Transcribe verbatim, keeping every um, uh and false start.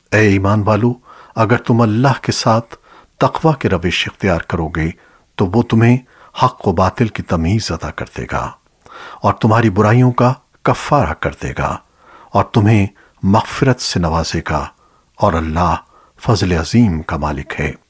ए ईमान वालो, अगर तुम अल्लाह के साथ तकवा के रविश इख्तियार करोगे तो वो तुम्हें हक व बातिल की तमीज अता कर देगा और तुम्हारी बुराइयों का कफ्फारा कर देगा और तुम्हें मग़फ़िरत से नवाजेगा और अल्लाह फज़ल अज़ीम का मालिक है।